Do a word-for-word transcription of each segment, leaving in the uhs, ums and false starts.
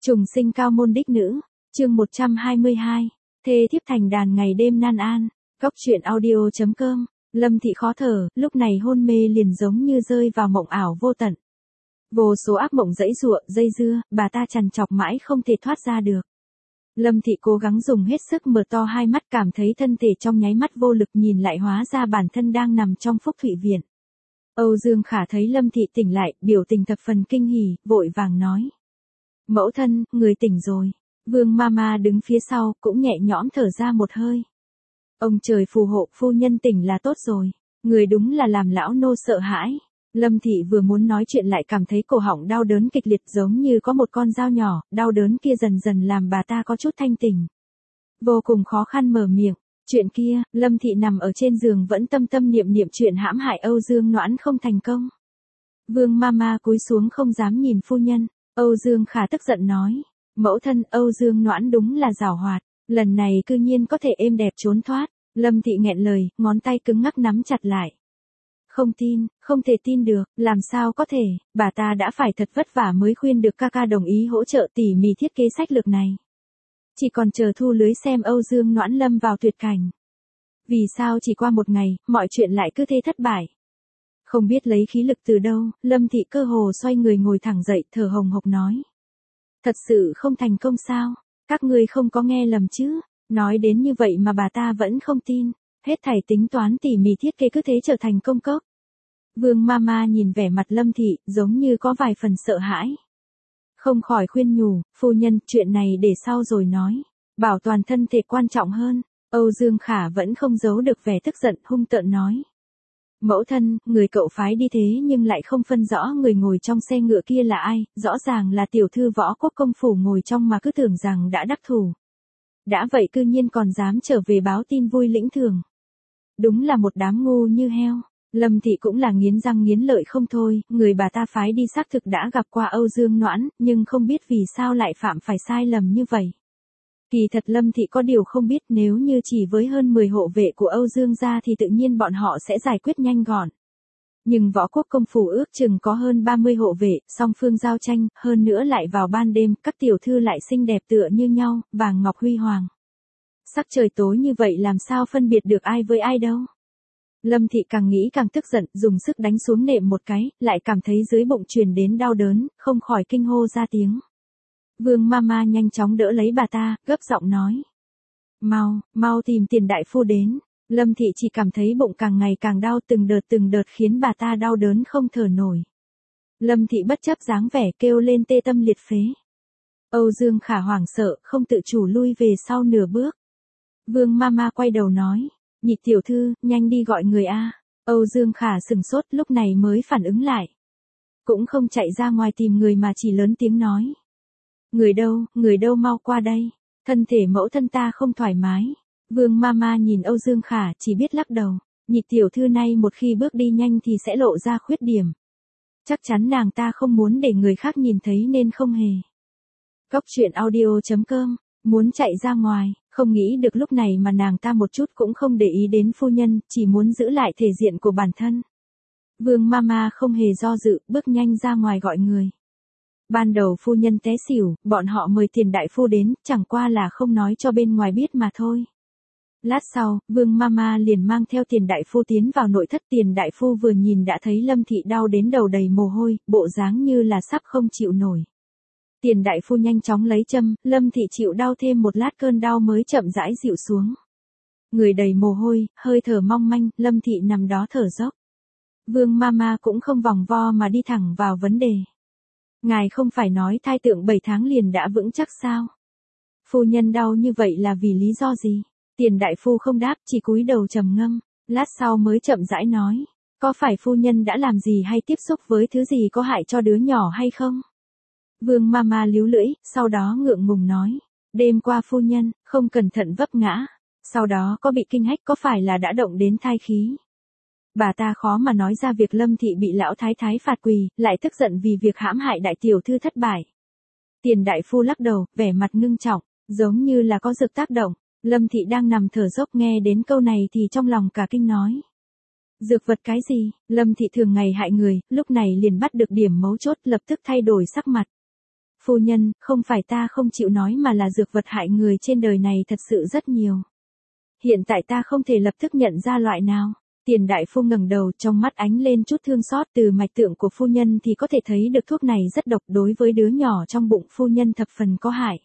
Trùng sinh cao môn đích nữ, chương một trăm hai mươi hai, thê thiếp thành đàn ngày đêm nan an, góc truyện audio.com, Lâm Thị khó thở, lúc này hôn mê liền giống như rơi vào mộng ảo vô tận. Vô số ác mộng dãy giụa, dây dưa, bà ta trằn trọc mãi không thể thoát ra được. Lâm Thị cố gắng dùng hết sức mở to hai mắt, cảm thấy thân thể trong nháy mắt vô lực, nhìn lại hóa ra bản thân đang nằm trong Phúc Thụy Viện. Âu Dương Khả thấy Lâm Thị tỉnh lại, biểu tình thập phần kinh hỉ, vội vàng nói. Mẫu thân, người tỉnh rồi. Vương Mama đứng phía sau, cũng nhẹ nhõm thở ra một hơi. Ông trời phù hộ, phu nhân tỉnh là tốt rồi. Người đúng là làm lão nô sợ hãi. Lâm Thị vừa muốn nói chuyện lại cảm thấy cổ họng đau đớn kịch liệt, giống như có một con dao nhỏ, đau đớn kia dần dần làm bà ta có chút thanh tỉnh. Vô cùng khó khăn mở miệng. Chuyện kia, Lâm Thị nằm ở trên giường vẫn tâm tâm niệm niệm chuyện hãm hại Âu Dương Noãn không thành công. Vương Mama cúi xuống không dám nhìn phu nhân. Âu Dương Khả tức giận nói. Mẫu thân, Âu Dương Noãn đúng là giảo hoạt. Lần này cư nhiên có thể êm đẹp trốn thoát. Lâm Thị nghẹn lời, ngón tay cứng ngắc nắm chặt lại. Không tin, không thể tin được, làm sao có thể, bà ta đã phải thật vất vả mới khuyên được ca ca đồng ý hỗ trợ tỉ mỉ thiết kế sách lược này. Chỉ còn chờ thu lưới xem Âu Dương Noãn lâm vào tuyệt cảnh. Vì sao chỉ qua một ngày, mọi chuyện lại cứ thế thất bại. Không biết lấy khí lực từ đâu, Lâm Thị cơ hồ xoay người ngồi thẳng dậy, thở hồng hộc nói. Thật sự không thành công sao, các ngươi không có nghe lầm chứ, nói đến như vậy mà bà ta vẫn không tin. Hết thảy tính toán tỉ mỉ thiết kế cứ thế trở thành công cốc. Vương Mama nhìn vẻ mặt Lâm Thị, giống như có vài phần sợ hãi. Không khỏi khuyên nhủ, phu nhân, chuyện này để sau rồi nói. Bảo toàn thân thể quan trọng hơn. Âu Dương Khả vẫn không giấu được vẻ tức giận, hung tợn nói. Mẫu thân, người cậu phái đi thế nhưng lại không phân rõ người ngồi trong xe ngựa kia là ai, rõ ràng là tiểu thư Võ Quốc công phủ ngồi trong mà cứ tưởng rằng đã đắc thủ. Đã vậy cư nhiên còn dám trở về báo tin vui lĩnh thưởng. Đúng là một đám ngu như heo. Lâm Thị cũng là nghiến răng nghiến lợi không thôi, người bà ta phái đi xác thực đã gặp qua Âu Dương Noãn, nhưng không biết vì sao lại phạm phải sai lầm như vậy. Kỳ thật Lâm Thị có điều không biết, nếu như chỉ với hơn mười hộ vệ của Âu Dương gia thì tự nhiên bọn họ sẽ giải quyết nhanh gọn. Nhưng Võ Quốc công phủ ước chừng có hơn ba mươi hộ vệ, song phương giao tranh, hơn nữa lại vào ban đêm, các tiểu thư lại xinh đẹp tựa như nhau, vàng ngọc huy hoàng. Sắc trời tối như vậy làm sao phân biệt được ai với ai đâu. Lâm Thị càng nghĩ càng tức giận, dùng sức đánh xuống nệm một cái, lại cảm thấy dưới bụng truyền đến đau đớn, không khỏi kinh hô ra tiếng. Vương Mama nhanh chóng đỡ lấy bà ta, gấp giọng nói. Mau, mau tìm Tiền đại phu đến. Lâm Thị chỉ cảm thấy bụng càng ngày càng đau, từng đợt từng đợt khiến bà ta đau đớn không thở nổi. Lâm Thị bất chấp dáng vẻ kêu lên tê tâm liệt phế. Âu Dương Khả hoảng sợ, không tự chủ lui về sau nửa bước. Vương Mama quay đầu nói. Nhị tiểu thư, nhanh đi gọi người a. Âu Dương Khả sừng sốt, lúc này mới phản ứng lại. Cũng không chạy ra ngoài tìm người mà chỉ lớn tiếng nói. Người đâu, người đâu mau qua đây. Thân thể mẫu thân ta không thoải mái. Vương Mama nhìn Âu Dương Khả chỉ biết lắc đầu. Nhị tiểu thư này một khi bước đi nhanh thì sẽ lộ ra khuyết điểm. Chắc chắn nàng ta không muốn để người khác nhìn thấy nên không hề. Góc truyện audio.com, muốn chạy ra ngoài. Không nghĩ được lúc này mà nàng ta một chút cũng không để ý đến phu nhân, chỉ muốn giữ lại thể diện của bản thân. Vương Mama không hề do dự, bước nhanh ra ngoài gọi người. Ban đầu phu nhân té xỉu, bọn họ mời Tiền đại phu đến, chẳng qua là không nói cho bên ngoài biết mà thôi. Lát sau, Vương Mama liền mang theo Tiền đại phu tiến vào nội thất. Tiền đại phu vừa nhìn đã thấy Lâm Thị đau đến đầu đầy mồ hôi, bộ dáng như là sắp không chịu nổi. Tiền đại phu nhanh chóng lấy châm, Lâm Thị chịu đau thêm một lát cơn đau mới chậm rãi dịu xuống. Người đầy mồ hôi, hơi thở mong manh, Lâm Thị nằm đó thở dốc. Vương Mama cũng không vòng vo mà đi thẳng vào vấn đề. Ngài không phải nói thai tượng bảy tháng liền đã vững chắc sao? Phu nhân đau như vậy là vì lý do gì? Tiền đại phu không đáp, chỉ cúi đầu trầm ngâm, lát sau mới chậm rãi nói. Có phải phu nhân đã làm gì hay tiếp xúc với thứ gì có hại cho đứa nhỏ hay không? Vương Mama líu lưỡi, sau đó ngượng ngùng nói. Đêm qua phu nhân, không cẩn thận vấp ngã. Sau đó có bị kinh hách, có phải là đã động đến thai khí? Bà ta khó mà nói ra việc Lâm Thị bị lão thái thái phạt quỳ, lại tức giận vì việc hãm hại đại tiểu thư thất bại. Tiền đại phu lắc đầu, vẻ mặt ngưng trọng, giống như là có dược tác động. Lâm Thị đang nằm thở dốc nghe đến câu này thì trong lòng cả kinh nói. Dược vật cái gì? Lâm Thị thường ngày hại người, lúc này liền bắt được điểm mấu chốt, lập tức thay đổi sắc mặt. Phu nhân, không phải ta không chịu nói mà là dược vật hại người trên đời này thật sự rất nhiều. Hiện tại ta không thể lập tức nhận ra loại nào. Tiền đại phu ngẩng đầu, trong mắt ánh lên chút thương xót, từ mạch tượng của phu nhân thì có thể thấy được thuốc này rất độc, đối với đứa nhỏ trong bụng phu nhân thập phần có hại.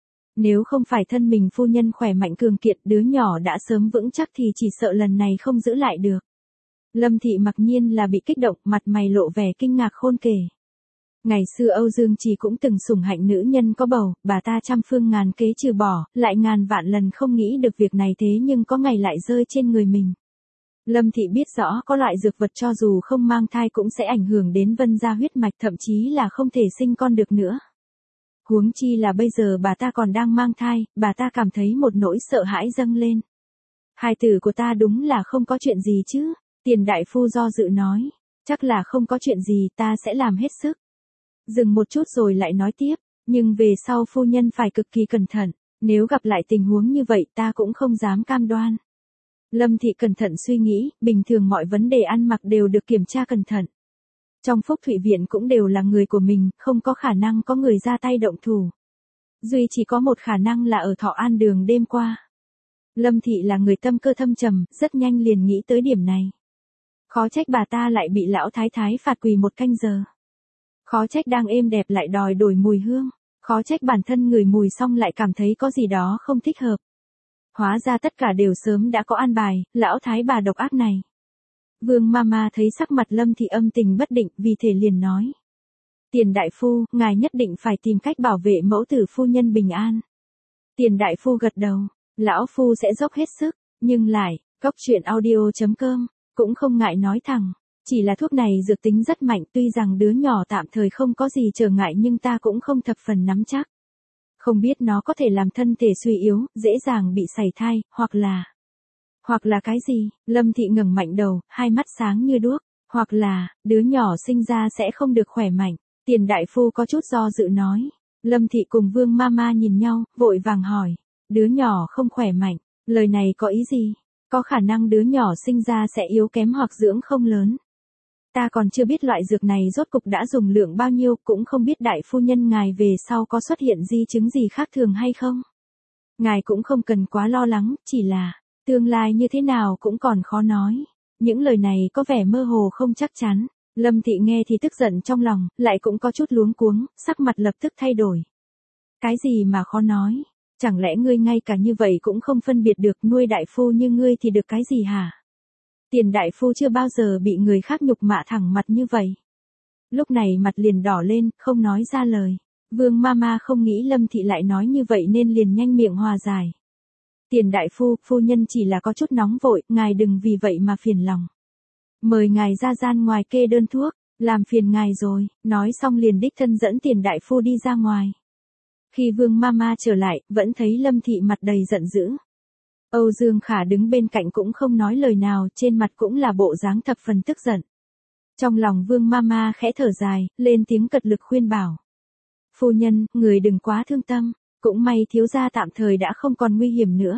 Nếu không phải thân mình phu nhân khỏe mạnh cường kiện, đứa nhỏ đã sớm vững chắc thì chỉ sợ lần này không giữ lại được. Lâm Thị mặc nhiên là bị kích động, mặt mày lộ vẻ kinh ngạc khôn kể. Ngày xưa Âu Dương Trì cũng từng sủng hạnh nữ nhân có bầu, bà ta trăm phương ngàn kế trừ bỏ, lại ngàn vạn lần không nghĩ được việc này, thế nhưng có ngày lại rơi trên người mình. Lâm Thị biết rõ có loại dược vật cho dù không mang thai cũng sẽ ảnh hưởng đến vân gia huyết mạch, thậm chí là không thể sinh con được nữa. Huống chi là bây giờ bà ta còn đang mang thai, bà ta cảm thấy một nỗi sợ hãi dâng lên. Hài tử của ta đúng là không có chuyện gì chứ? Tiền đại phu do dự nói. Chắc là không có chuyện gì, ta sẽ làm hết sức. Dừng một chút rồi lại nói tiếp, nhưng về sau phu nhân phải cực kỳ cẩn thận, nếu gặp lại tình huống như vậy ta cũng không dám cam đoan. Lâm Thị cẩn thận suy nghĩ, bình thường mọi vấn đề ăn mặc đều được kiểm tra cẩn thận. Trong Phúc Thụy Viện cũng đều là người của mình, không có khả năng có người ra tay động thủ. Duy chỉ có một khả năng là ở Thọ An Đường đêm qua. Lâm Thị là người tâm cơ thâm trầm, rất nhanh liền nghĩ tới điểm này. Khó trách bà ta lại bị lão thái thái phạt quỳ một canh giờ. Khó trách đang êm đẹp lại đòi đổi mùi hương. Khó trách bản thân ngửi mùi xong lại cảm thấy có gì đó không thích hợp. Hóa ra tất cả đều sớm đã có an bài, lão thái bà độc ác này. Vương Mama thấy sắc mặt Lâm Thị âm tình bất định, vì thế liền nói. Tiền đại phu, ngài nhất định phải tìm cách bảo vệ mẫu tử phu nhân bình an. Tiền đại phu gật đầu, lão phu sẽ dốc hết sức, nhưng lại, cốc truyện audio chấm com, cũng không ngại nói thẳng. Chỉ là thuốc này dược tính rất mạnh, tuy rằng đứa nhỏ tạm thời không có gì trở ngại nhưng ta cũng không thập phần nắm chắc. Không biết nó có thể làm thân thể suy yếu, dễ dàng bị sảy thai, hoặc là... Hoặc là cái gì? Lâm Thị ngẩng mạnh đầu, hai mắt sáng như đuốc. Hoặc là, đứa nhỏ sinh ra sẽ không được khỏe mạnh. Tiền đại phu có chút do dự nói. Lâm Thị cùng Vương Mama nhìn nhau, vội vàng hỏi. Đứa nhỏ không khỏe mạnh, lời này có ý gì? Có khả năng đứa nhỏ sinh ra sẽ yếu kém hoặc dưỡng không lớn. Ta còn chưa biết loại dược này rốt cục đã dùng lượng bao nhiêu, cũng không biết đại phu nhân ngài về sau có xuất hiện di chứng gì khác thường hay không. Ngài cũng không cần quá lo lắng, chỉ là, tương lai như thế nào cũng còn khó nói. Những lời này có vẻ mơ hồ không chắc chắn. Lâm Thị nghe thì tức giận trong lòng, lại cũng có chút luống cuống, sắc mặt lập tức thay đổi. Cái gì mà khó nói? Chẳng lẽ ngươi ngay cả như vậy cũng không phân biệt được, nuôi đại phu như ngươi thì được cái gì hả? Tiền đại phu chưa bao giờ bị người khác nhục mạ thẳng mặt như vậy. Lúc này mặt liền đỏ lên, không nói ra lời. Vương Mama không nghĩ Lâm Thị lại nói như vậy nên liền nhanh miệng hòa giải. Tiền đại phu, phu nhân chỉ là có chút nóng vội, ngài đừng vì vậy mà phiền lòng. Mời ngài ra gian ngoài kê đơn thuốc, làm phiền ngài rồi, nói xong liền đích thân dẫn tiền đại phu đi ra ngoài. Khi Vương Mama trở lại, vẫn thấy Lâm Thị mặt đầy giận dữ. Âu Dương Khả đứng bên cạnh cũng không nói lời nào, trên mặt cũng là bộ dáng thập phần tức giận. Trong lòng Vương Mama khẽ thở dài, lên tiếng cật lực khuyên bảo. Phu nhân, người đừng quá thương tâm, cũng may thiếu gia tạm thời đã không còn nguy hiểm nữa.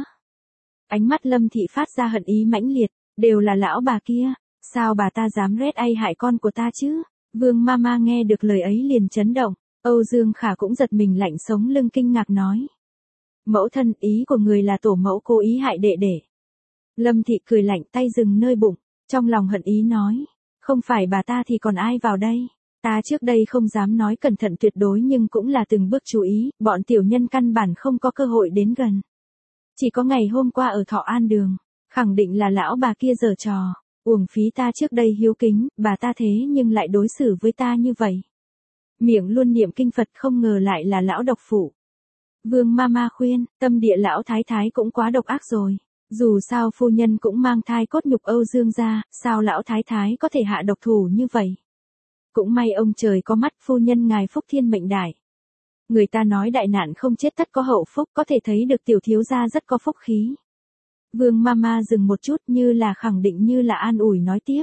Ánh mắt Lâm Thị phát ra hận ý mãnh liệt, đều là lão bà kia, sao bà ta dám rét ai hại con của ta chứ? Vương Mama nghe được lời ấy liền chấn động, Âu Dương Khả cũng giật mình lạnh sống lưng kinh ngạc nói. Mẫu thân, ý của người là tổ mẫu cố ý hại đệ đệ. Lâm Thị cười lạnh, tay dừng nơi bụng, trong lòng hận ý nói. Không phải bà ta thì còn ai vào đây? Ta trước đây không dám nói cẩn thận tuyệt đối nhưng cũng là từng bước chú ý, bọn tiểu nhân căn bản không có cơ hội đến gần. Chỉ có ngày hôm qua ở Thọ An Đường, khẳng định là lão bà kia giở trò, uổng phí ta trước đây hiếu kính, bà ta thế nhưng lại đối xử với ta như vậy. Miệng luôn niệm kinh Phật không ngờ lại là lão độc phụ. Vương Mama khuyên, tâm địa lão thái thái cũng quá độc ác rồi. Dù sao phu nhân cũng mang thai cốt nhục Âu Dương gia, sao lão thái thái có thể hạ độc thủ như vậy? Cũng may ông trời có mắt, phu nhân ngài phúc thiên mệnh đại. Người ta nói đại nạn không chết tất có hậu phúc, có thể thấy được tiểu thiếu gia rất có phúc khí. Vương Mama dừng một chút như là khẳng định như là an ủi nói tiếp.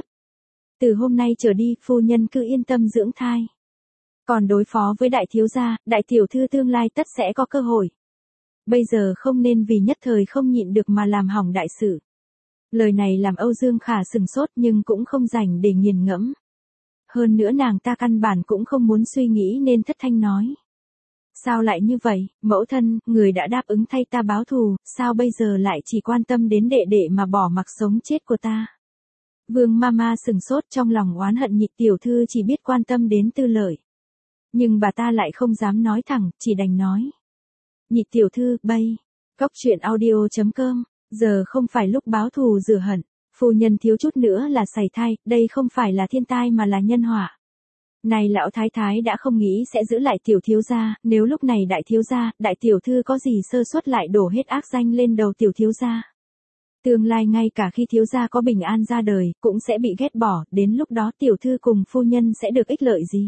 Từ hôm nay trở đi, phu nhân cứ yên tâm dưỡng thai. Còn đối phó với đại thiếu gia, đại tiểu thư tương lai tất sẽ có cơ hội. Bây giờ không nên vì nhất thời không nhịn được mà làm hỏng đại sự. Lời này làm Âu Dương Khả sừng sốt nhưng cũng không rảnh để nghiền ngẫm. Hơn nữa nàng ta căn bản cũng không muốn suy nghĩ nên thất thanh nói. Sao lại như vậy, mẫu thân, người đã đáp ứng thay ta báo thù, sao bây giờ lại chỉ quan tâm đến đệ đệ mà bỏ mặc sống chết của ta? Vương Mama sừng sốt, trong lòng oán hận Nhị tiểu thư chỉ biết quan tâm đến tư lợi. Nhưng bà ta lại không dám nói thẳng, chỉ đành nói. Nhị tiểu thư, bây. Cóc truyện audio chấm com, giờ không phải lúc báo thù rửa hận. Phu nhân thiếu chút nữa là sảy thai, đây không phải là thiên tai mà là nhân họa. Này lão thái thái đã không nghĩ sẽ giữ lại tiểu thiếu gia, nếu lúc này đại thiếu gia, đại tiểu thư có gì sơ suất lại đổ hết ác danh lên đầu tiểu thiếu gia. Tương lai ngay cả khi thiếu gia có bình an ra đời, cũng sẽ bị ghét bỏ, đến lúc đó tiểu thư cùng phu nhân sẽ được ích lợi gì?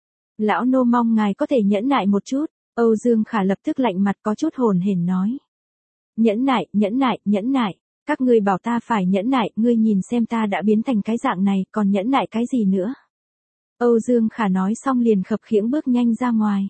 Lão nô mong ngài có thể nhẫn nại một chút, Âu Dương Khả lập tức lạnh mặt có chút hồn hển nói. Nhẫn nại, nhẫn nại, nhẫn nại, các ngươi bảo ta phải nhẫn nại, ngươi nhìn xem ta đã biến thành cái dạng này, còn nhẫn nại cái gì nữa? Âu Dương Khả nói xong liền khập khiễng bước nhanh ra ngoài.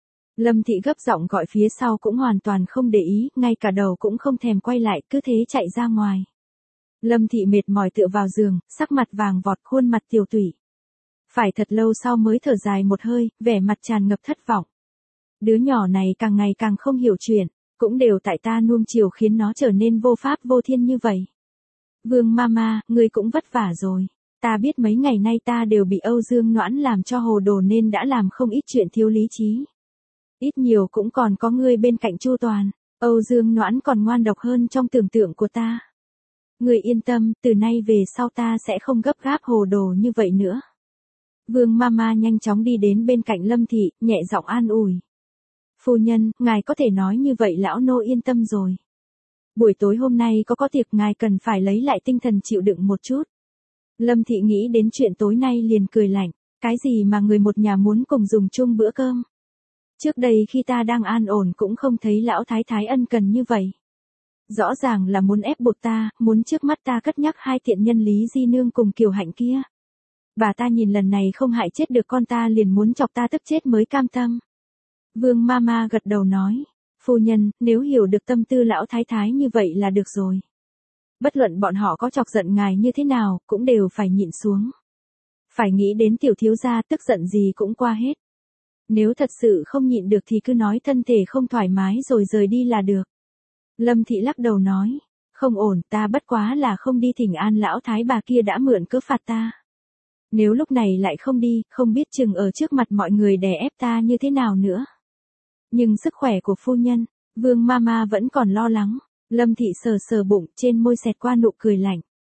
Lâm Thị gấp giọng gọi phía sau cũng hoàn toàn không để ý, ngay cả đầu cũng không thèm quay lại, cứ thế chạy ra ngoài. Lâm Thị mệt mỏi tựa vào giường, sắc mặt vàng vọt, khuôn mặt tiều tụy. Phải thật lâu sau mới thở dài một hơi, vẻ mặt tràn ngập thất vọng. Đứa nhỏ này càng ngày càng không hiểu chuyện, cũng đều tại ta nuông chiều khiến nó trở nên vô pháp vô thiên như vậy. Vương Mama, ngươi cũng vất vả rồi. Ta biết mấy ngày nay ta đều bị Âu Dương Noãn làm cho hồ đồ nên đã làm không ít chuyện thiếu lý trí. Ít nhiều cũng còn có ngươi bên cạnh chu toàn, Âu Dương Noãn còn ngoan độc hơn trong tưởng tượng của ta. Ngươi yên tâm, từ nay về sau ta sẽ không gấp gáp hồ đồ như vậy nữa. Vương Mama nhanh chóng đi đến bên cạnh Lâm Thị, nhẹ giọng an ủi. Phu nhân, ngài có thể nói như vậy lão nô yên tâm rồi. Buổi tối hôm nay có có tiệc ngài cần phải lấy lại tinh thần chịu đựng một chút. Lâm Thị nghĩ đến chuyện tối nay liền cười lạnh, cái gì mà người một nhà muốn cùng dùng chung bữa cơm. Trước đây khi ta đang an ổn cũng không thấy lão thái thái ân cần như vậy. Rõ ràng là muốn ép buộc ta, muốn trước mắt ta cất nhắc hai tiện nhân Lý Di Nương cùng Kiều Hạnh kia. Bà ta nhìn lần này không hại chết được con ta liền muốn chọc ta tức chết mới cam tâm. Vương Mama gật đầu nói, phu nhân, nếu hiểu được tâm tư lão thái thái như vậy là được rồi. Bất luận bọn họ có chọc giận ngài như thế nào, cũng đều phải nhịn xuống. Phải nghĩ đến tiểu thiếu gia tức giận gì cũng qua hết. Nếu thật sự không nhịn được thì cứ nói thân thể không thoải mái rồi rời đi là được. Lâm Thị lắc đầu nói, không ổn, ta bất quá là không đi thỉnh an lão thái bà kia đã mượn cớ phạt ta. Nếu lúc này lại không đi, không biết chừng ở trước mặt mọi người đè ép ta như thế nào nữa. Nhưng sức khỏe của phu nhân, Vương Mama vẫn còn lo lắng. Lâm Thị sờ sờ bụng, trên môi xẹt qua nụ cười lạnh.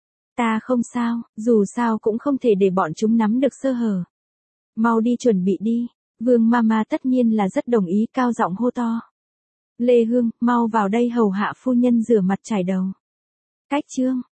Ta không sao, dù sao cũng không thể để bọn chúng nắm được sơ hở. Mau đi chuẩn bị đi. Vương Mama tất nhiên là rất đồng ý, cao giọng hô to. Lê Hương, mau vào đây hầu hạ phu nhân rửa mặt chải đầu. Cách chương